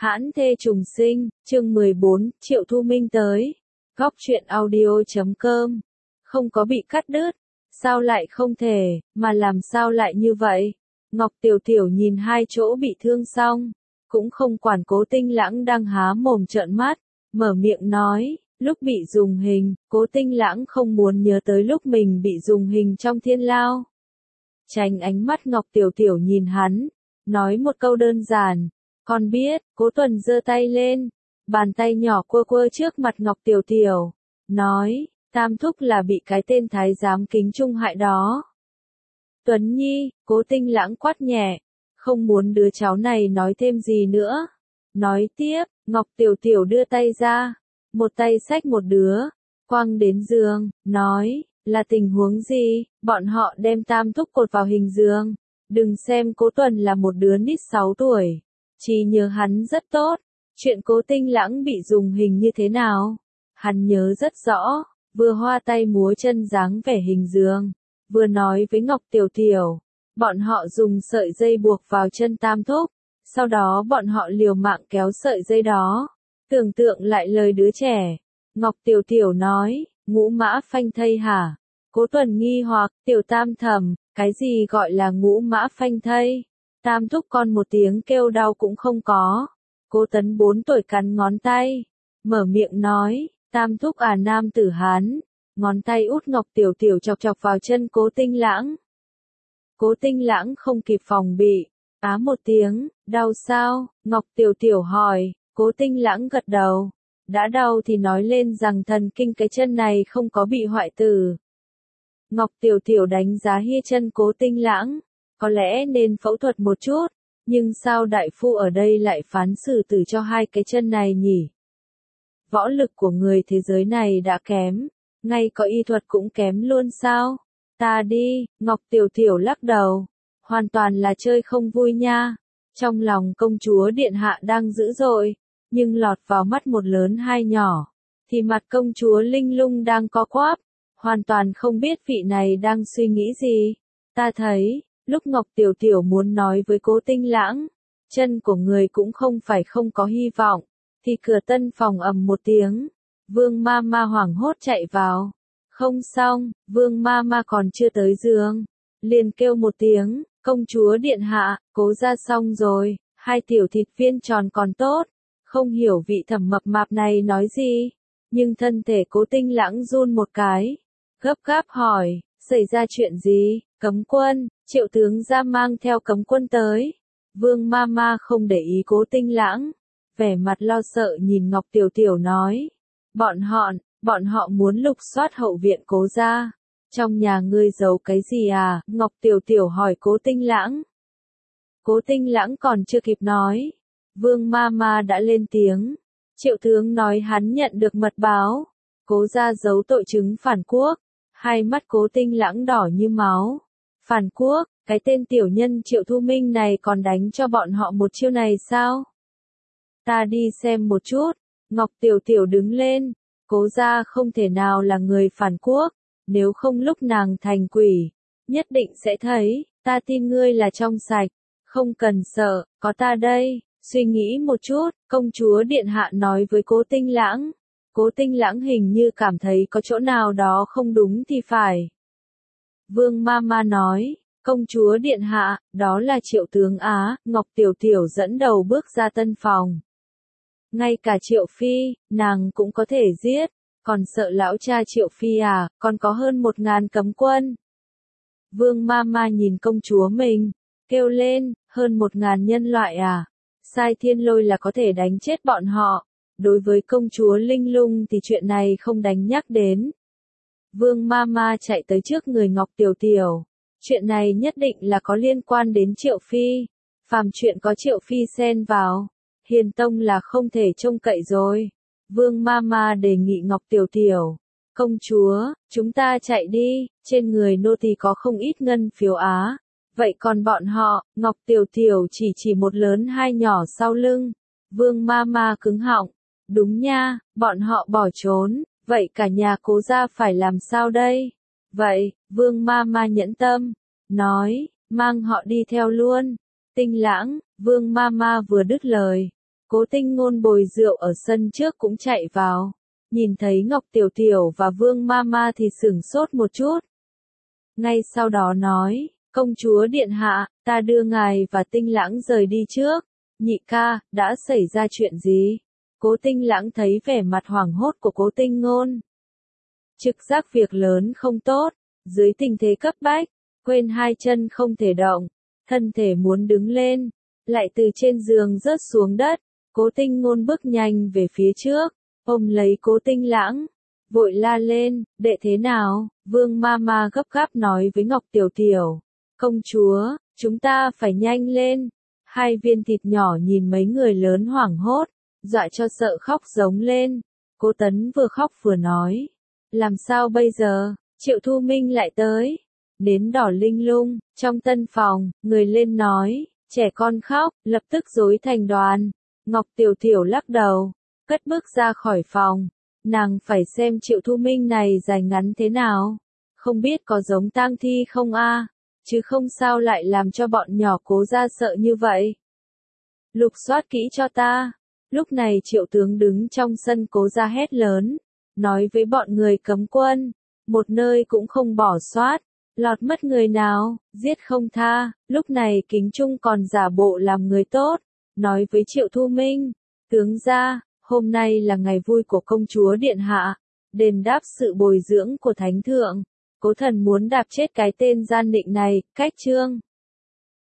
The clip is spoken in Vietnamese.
Hãn thê trùng sinh, chương 14, Triệu Thu Minh tới. Góc truyện audio.com. Không có bị cắt đứt. Sao lại không thể, mà làm sao lại như vậy? Ngọc Tiểu Tiểu nhìn hai chỗ bị thương xong, cũng không quản Cố Tinh Lãng đang há mồm trợn mắt, mở miệng nói, lúc bị dùng hình, Cố Tinh Lãng không muốn nhớ tới lúc mình bị dùng hình trong thiên lao. Tránh ánh mắt Ngọc Tiểu Tiểu nhìn hắn, nói một câu đơn giản. Con biết, Cố Tuần giơ tay lên, bàn tay nhỏ quơ quơ trước mặt Ngọc Tiểu Tiểu, nói, Tam thúc là bị cái tên thái giám Kính Trung hại đó. Tuấn Nhi, Cố Tinh Lãng quát nhẹ, không muốn đứa cháu này nói thêm gì nữa. Nói tiếp, Ngọc Tiểu Tiểu đưa tay ra, một tay xách một đứa, quăng đến giường, nói, là tình huống gì, bọn họ đem Tam thúc cột vào hình giường. Đừng xem Cố Tuần là một đứa nít 6 tuổi. Chỉ nhớ hắn rất tốt, chuyện Cố Tinh Lãng bị dùng hình như thế nào, hắn nhớ rất rõ, vừa hoa tay múa chân dáng vẻ hình giường, vừa nói với Ngọc Tiểu Tiểu, bọn họ dùng sợi dây buộc vào chân Tam thúc, sau đó bọn họ liều mạng kéo sợi dây đó, tưởng tượng lại lời đứa trẻ. Ngọc Tiểu Tiểu nói, ngũ mã phanh thây hả? Cố Tuần nghi hoặc, Tiểu Tam thầm, cái gì gọi là ngũ mã phanh thây? Tam thúc con một tiếng kêu đau cũng không có. Cố Tấn 4 tuổi cắn ngón tay, mở miệng nói, Tam thúc à nam tử Hán. Ngón tay út Ngọc Tiểu Tiểu chọc chọc vào chân Cố Tinh Lãng. Cố Tinh Lãng không kịp phòng bị, á một tiếng, đau sao? Ngọc Tiểu Tiểu hỏi, Cố Tinh Lãng gật đầu. Đã đau thì nói lên rằng thần kinh cái chân này không có bị hoại tử. Ngọc Tiểu Tiểu đánh giá hia chân Cố Tinh Lãng. Có lẽ nên phẫu thuật một chút, nhưng sao đại phu ở đây lại phán xử tử cho hai cái chân này nhỉ? Võ lực của người thế giới này đã kém, ngay có y thuật cũng kém luôn sao? Ta đi, Ngọc Tiểu Tiểu lắc đầu, hoàn toàn là chơi không vui nha. Trong lòng công chúa điện hạ đang dữ dội, nhưng lọt vào mắt một lớn hai nhỏ, thì mặt công chúa Linh Lung đang co quắp, hoàn toàn không biết vị này đang suy nghĩ gì. Ta thấy, lúc Ngọc Tiểu Tiểu muốn nói với Cố Tinh Lãng, chân của người cũng không phải không có hy vọng, thì cửa tân phòng ầm một tiếng, Vương Ma Ma hoảng hốt chạy vào. Không xong, Vương Ma Ma còn chưa tới giường, liền kêu một tiếng, công chúa điện hạ, Cố ra xong rồi, hai tiểu thịt viên tròn còn tốt, không hiểu vị thẩm mập mạp này nói gì, nhưng thân thể Cố Tinh Lãng run một cái, gấp gáp hỏi, xảy ra chuyện gì? Cấm quân, Triệu tướng ra mang theo cấm quân tới. Vương Ma Ma không để ý Cố Tinh Lãng, vẻ mặt lo sợ nhìn Ngọc Tiểu Tiểu nói, bọn họ muốn lục soát hậu viện Cố gia. Trong nhà ngươi giấu cái gì à? Ngọc Tiểu Tiểu hỏi Cố Tinh Lãng. Cố Tinh Lãng còn chưa kịp nói, Vương Ma Ma đã lên tiếng. Triệu tướng nói hắn nhận được mật báo, Cố gia giấu tội chứng phản quốc. Hai mắt Cố Tinh Lãng đỏ như máu. Phản quốc, cái tên tiểu nhân Triệu Thu Minh này còn đánh cho bọn họ một chiêu này sao? Ta đi xem một chút. Ngọc Tiểu Tiểu đứng lên. Cố gia không thể nào là người phản quốc, nếu không lúc nàng thành quỷ, nhất định sẽ thấy, ta tin ngươi là trong sạch, không cần sợ, có ta đây. Suy nghĩ một chút, công chúa điện hạ nói với Cố Tinh Lãng. Cố Tinh Lãng hình như cảm thấy có chỗ nào đó không đúng thì phải. Vương Ma Ma nói, công chúa điện hạ, đó là Triệu tướng Á. Ngọc Tiểu Tiểu dẫn đầu bước ra tân phòng. Ngay cả Triệu Phi, nàng cũng có thể giết, còn sợ lão cha Triệu Phi à, còn có hơn 1000 cấm quân. Vương Ma Ma nhìn công chúa mình, kêu lên, hơn 1000 nhân loại à, sai thiên lôi là có thể đánh chết bọn họ. Đối với công chúa Linh Lung thì chuyện này không đánh nhắc đến. Vương Ma Ma chạy tới trước người Ngọc Tiểu Tiểu. Chuyện này nhất định là có liên quan đến Triệu Phi. Phàm chuyện có Triệu Phi xen vào, Hiền Tông là không thể trông cậy rồi. Vương Ma Ma đề nghị Ngọc Tiểu Tiểu. Công chúa, chúng ta chạy đi, trên người nô tỳ có không ít ngân phiếu Á. Vậy còn bọn họ? Ngọc Tiểu Tiểu chỉ một lớn hai nhỏ sau lưng. Vương Ma Ma cứng họng. Đúng nha, bọn họ bỏ trốn, vậy cả nhà Cố gia phải làm sao đây? Vậy, Vương Ma Ma nhẫn tâm, nói, mang họ đi theo luôn. Tinh Lãng, Vương Ma Ma vừa đứt lời, Cố Tinh Ngôn bồi rượu ở sân trước cũng chạy vào. Nhìn thấy Ngọc Tiểu Tiểu và Vương Mama thì sửng sốt một chút. Ngay sau đó nói, công chúa điện hạ, ta đưa ngài và Tinh Lãng rời đi trước. Nhị ca, đã xảy ra chuyện gì? Cố Tinh Lãng thấy vẻ mặt hoảng hốt của Cố Tinh Ngôn. Trực giác việc lớn không tốt, dưới tình thế cấp bách, quên hai chân không thể động, thân thể muốn đứng lên, lại từ trên giường rớt xuống đất. Cố Tinh Ngôn bước nhanh về phía trước, ôm lấy Cố Tinh Lãng, vội la lên, đệ thế nào? Vương Mama gấp gáp nói với Ngọc Tiểu Tiểu, công chúa, chúng ta phải nhanh lên. Hai viên thịt nhỏ nhìn mấy người lớn hoảng hốt, dọa cho sợ khóc giống lên. Cố Tấn vừa khóc vừa nói, làm sao bây giờ? Triệu Thu Minh lại tới, nến đỏ linh lung, trong tân phòng, người lên nói, trẻ con khóc, lập tức rối thành đoàn. Ngọc Tiểu Tiểu lắc đầu, cất bước ra khỏi phòng, nàng phải xem Triệu Thu Minh này dài ngắn thế nào, không biết có giống tang thi không a, chứ không sao lại làm cho bọn nhỏ Cố gia sợ như vậy. Lục soát kỹ cho ta. Lúc này Triệu tướng đứng trong sân Cố gia hét lớn, nói với bọn người cấm quân, một nơi cũng không bỏ sót, lọt mất người nào, giết không tha. Lúc này Kính Trung còn giả bộ làm người tốt, nói với Triệu Thu Minh, tướng gia, hôm nay là ngày vui của công chúa điện hạ, đền đáp sự bồi dưỡng của thánh thượng. Cố thần muốn đạp chết cái tên gian định này, cách chương.